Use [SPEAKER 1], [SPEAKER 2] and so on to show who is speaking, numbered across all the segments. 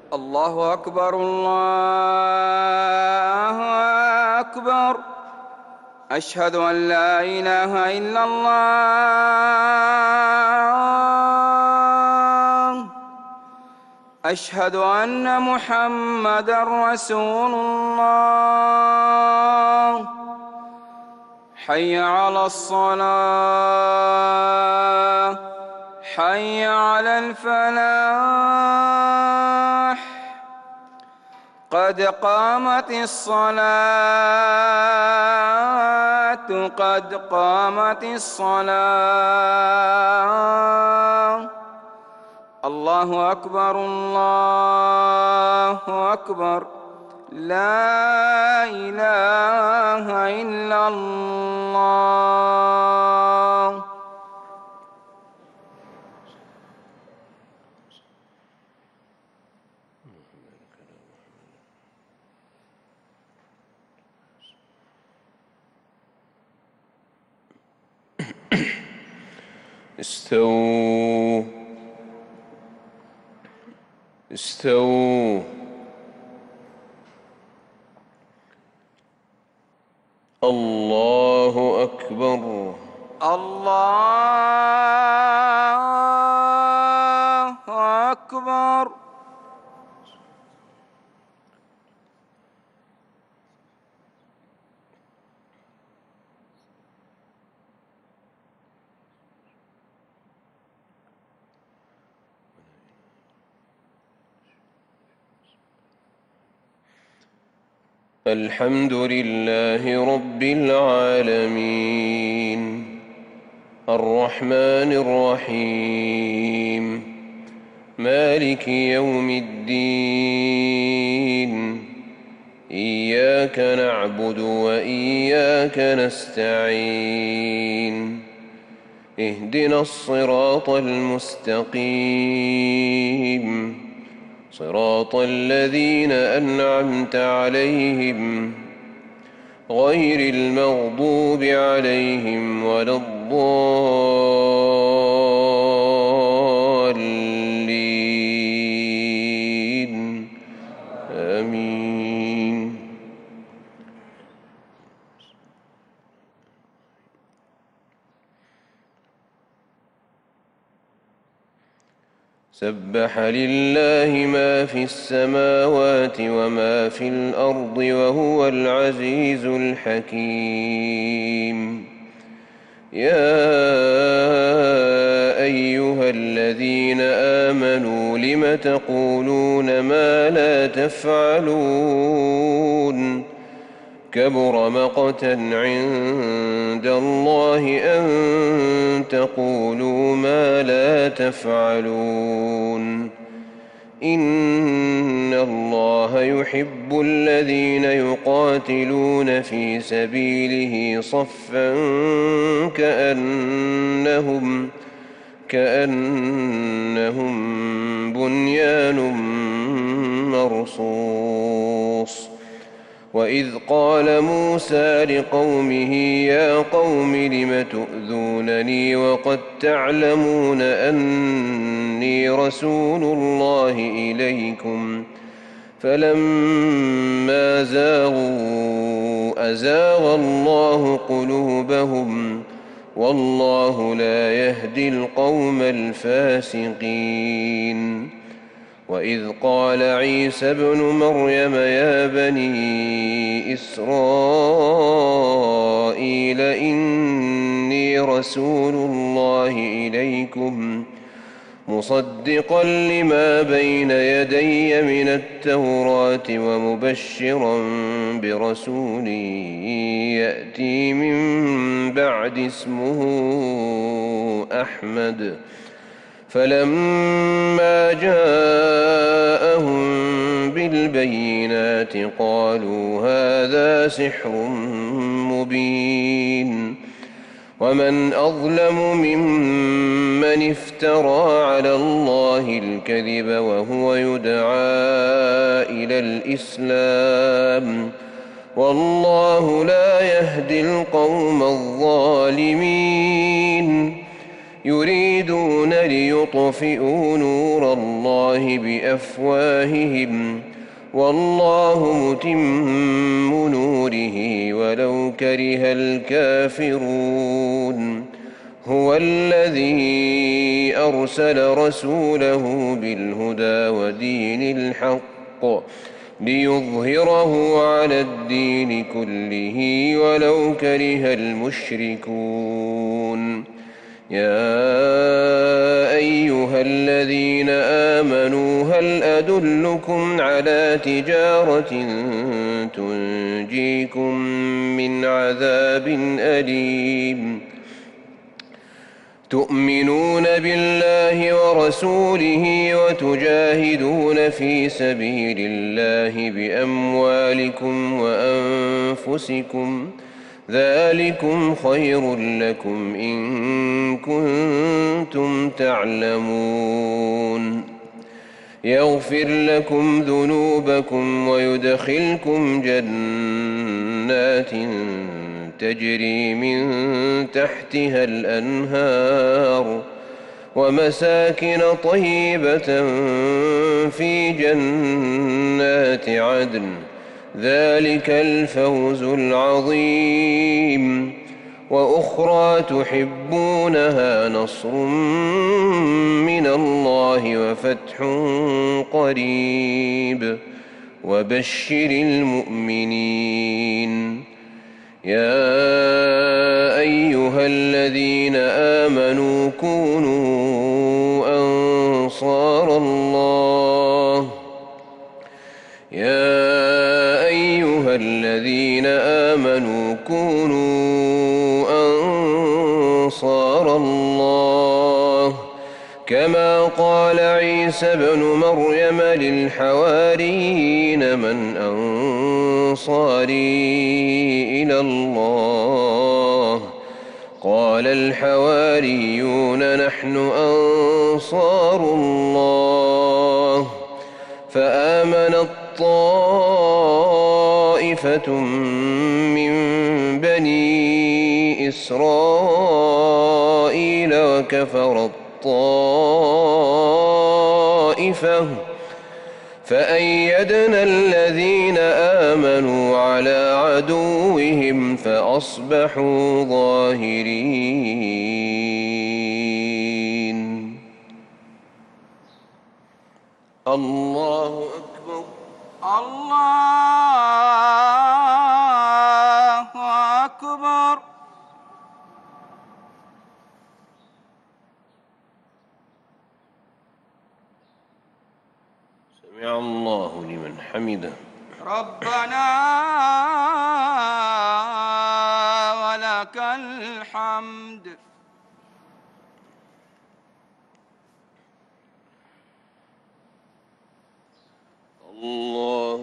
[SPEAKER 1] الله أكبر الله أكبر. أشهد أن لا إله إلا الله. أشهد أن محمدًا رسول الله. حي على الصلاة، حي على الفلاح. قد قامت الصلاة، قد قامت الصلاة. الله أكبر الله أكبر. لا إله إلا الله.
[SPEAKER 2] استووا استووا. الله أكبر
[SPEAKER 1] الله أكبر.
[SPEAKER 2] الحمد لله رب العالمين الرحمن الرحيم مالك يوم الدين. إياك نعبد وإياك نستعين. اهدنا الصراط المستقيم صراط الذين أنعمت عليهم غير المغضوب عليهم ولا الضالين. آمين. سبح لله ما في السماوات وما في الأرض وهو العزيز الحكيم. يا أيها الذين آمنوا لم تقولون ما لا تفعلون؟ كبر مقتا عند الله أن تقولوا ما لا تفعلون. إن الله يحب الذين يقاتلون في سبيله صفا كأنهم بنيان مرصوص. وإذ قال موسى لقومه يا قوم لم تؤذونني وقد تعلمون أني رسول الله إليكم فلما زاغوا أزاغ الله قلوبهم والله لا يهدي القوم الفاسقين. وإذ قال عيسى ابن مريم يا بني إسرائيل إني رسول الله إليكم مصدقا لما بين يدي من التوراة ومبشرا برسول يأتي من بعد اسمه أحمد. فلما جاءهم بالبينات قالوا هذا سحر مبين. ومن أظلم ممن افترى على الله الكذب وهو يدعى إلى الإسلام والله لا يهدي القوم الظالمين. يريدون ليطفئوا نور الله بأفواههم والله متم نوره ولو كره الكافرون هو الذي أرسل رسوله بالهدى ودين الحق ليظهره على الدين كله ولو كره المشركون يا أيها الذين آمنوا هل أدلكم على تجارة تنجيكم من عذاب أليم تؤمنون بالله ورسوله وتجاهدون في سبيل الله بأموالكم وأنفسكم ذلكم خير لكم إن كنتم تعلمون يغفر لكم ذنوبكم ويدخلكم جنات تجري من تحتها الأنهار ومساكن طيبة في جنات عدن ذلك الفوز العظيم وأخرى تحبونها نصر من الله وفتح قريب وبشر المؤمنين يا أيها الذين آمنوا كونوا أنصار الله الذين آمنوا كونوا أنصار الله كما قال عيسى بن مريم للحواريين من أنصاري إلى الله قال الحواريون نحن أنصار الله فآمنت طائفة من بني إسرائيل وكفرت طائفة فأيدنا الذين آمنوا على عدوهم فأصبحوا ظاهرين. الله أكبر.
[SPEAKER 1] الله أكبر.
[SPEAKER 2] سمع الله لمن حمده.
[SPEAKER 1] ربنا ولك الحمد.
[SPEAKER 2] الله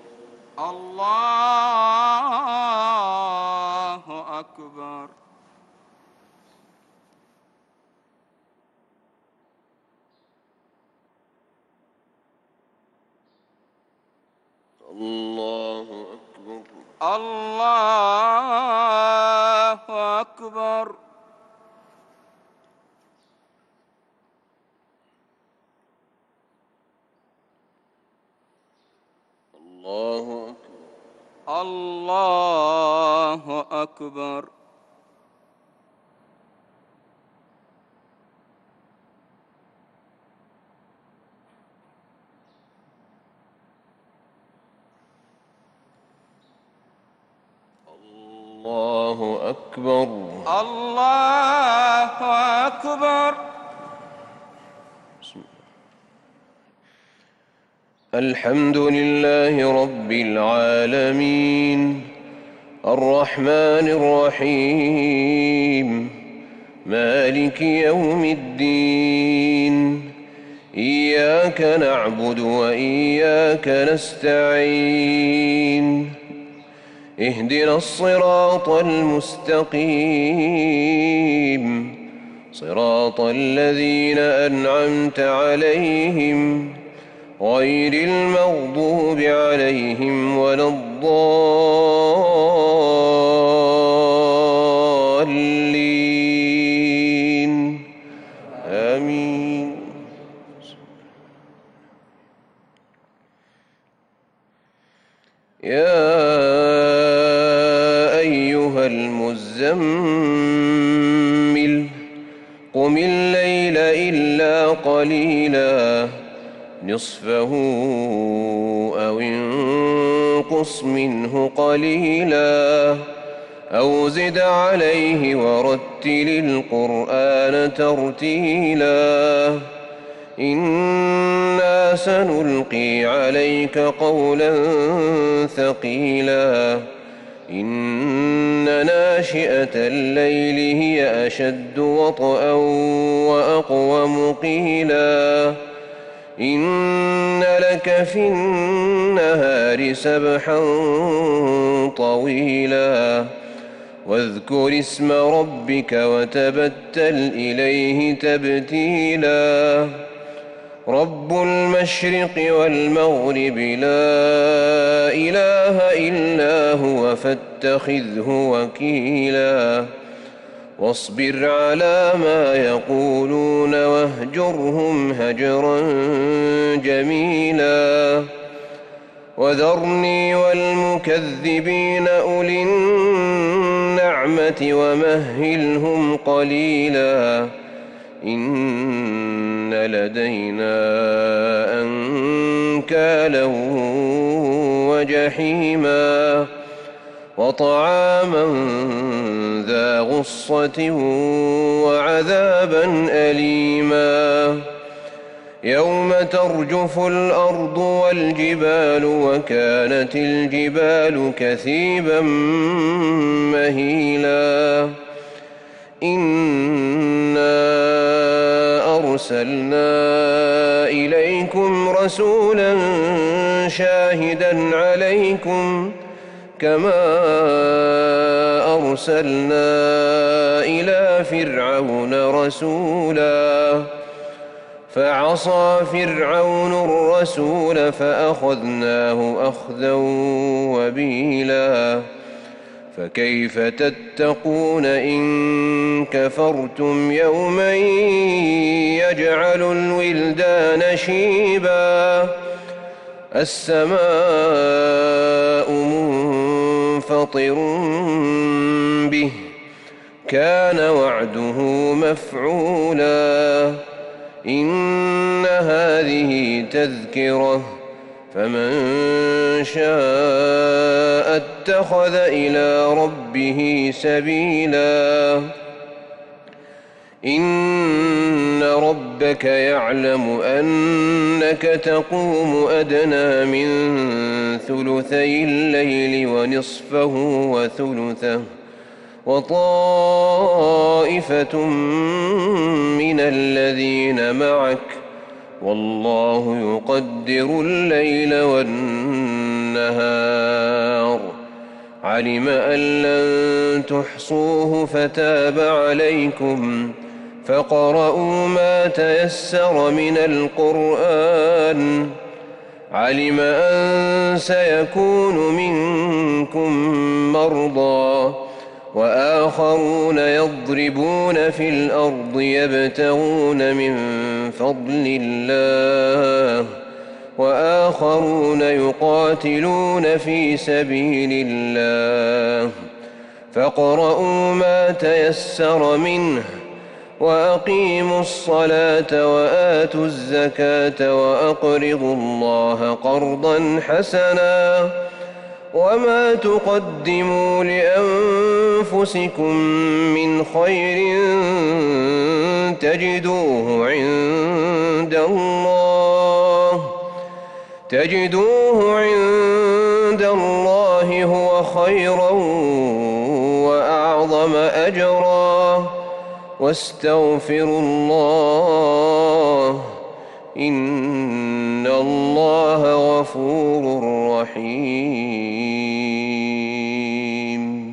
[SPEAKER 1] أكبر.
[SPEAKER 2] الله أكبر.
[SPEAKER 1] الله أكبر.
[SPEAKER 2] الله أكبر.
[SPEAKER 1] الله أكبر.
[SPEAKER 2] الله أكبر.
[SPEAKER 1] الله أكبر.
[SPEAKER 2] الحمد لله رب العالمين الرحمن الرحيم مالك يوم الدين إياك نعبد وإياك نستعين اهدنا الصراط المستقيم صراط الذين أنعمت عليهم غير المغضوب عليهم ولا الضالين يا أيها المزمل قم الليل إلا قليلا نصفه أو انقص منه قليلا أو زد عليه ورتل القرآن ترتيلا إنا سنلقي عليك قولا ثقيلا إن ناشئة الليل هي أشد وطئا وأقوم قيلا إن لك في النهار سبحا طويلا واذكر اسم ربك وتبتل إليه تبتيلا رب المشرق والمغرب لا إله إلا هو فاتخذه وكيلا واصبر على ما يقولون واهجرهم هجرا جميلا وذرني والمكذبين أولي النعمة ومهلهم قليلا إن لدينا أنكالا وجحيما وطعاما ذا غصة وعذابا أليما يوم ترجف الأرض والجبال وكانت الجبال كثيبا مهيلا إنا أرسلنا إليكم رسولا شاهدا عليكم كما أرسلنا إلى فرعون رسولا فعصى فرعون الرسول فأخذناه أخذا وبيلا فكيف تتقون إن كفرتم يوما يجعل الولدان شيبا السماء منفطر به كان وعده مفعولا إن هذه تذكرة فمن شاء اتخذ إلى ربه سبيلا إن ربك يعلم أنك تقوم أدنى من ثلثي الليل ونصفه وثلثه وطائفة من الذين معك والله يقدر الليل والنهار علم أن لن تحصوه فتاب عليكم فاقرؤوا ما تيسر من القرآن علم أن سيكون منكم مرضى وآخرون يضربون في الأرض يبتغون من فضل الله وآخرون يقاتلون في سبيل الله فاقرؤوا ما تيسر منه وأقيموا الصلاة وآتوا الزكاة وأقرضوا الله قرضا حسنا وما تقدموا لأنفسكم من خير تجدوه عند الله هو خيرا وأعظم أجرا واستغفروا الله إن الله غفور رحيم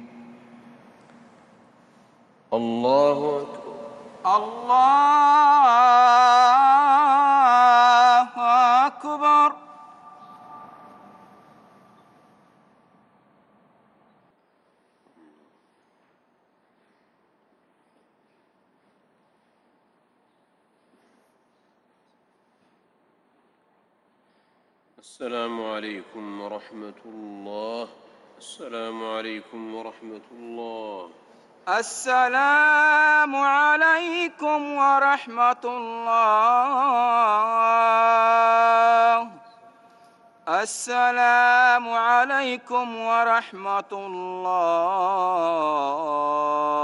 [SPEAKER 2] الله أكبر
[SPEAKER 1] الله أكبر.
[SPEAKER 2] السلام عليكم ورحمة الله. السلام عليكم ورحمة الله.
[SPEAKER 1] السلام عليكم ورحمة الله. السلام عليكم ورحمة الله.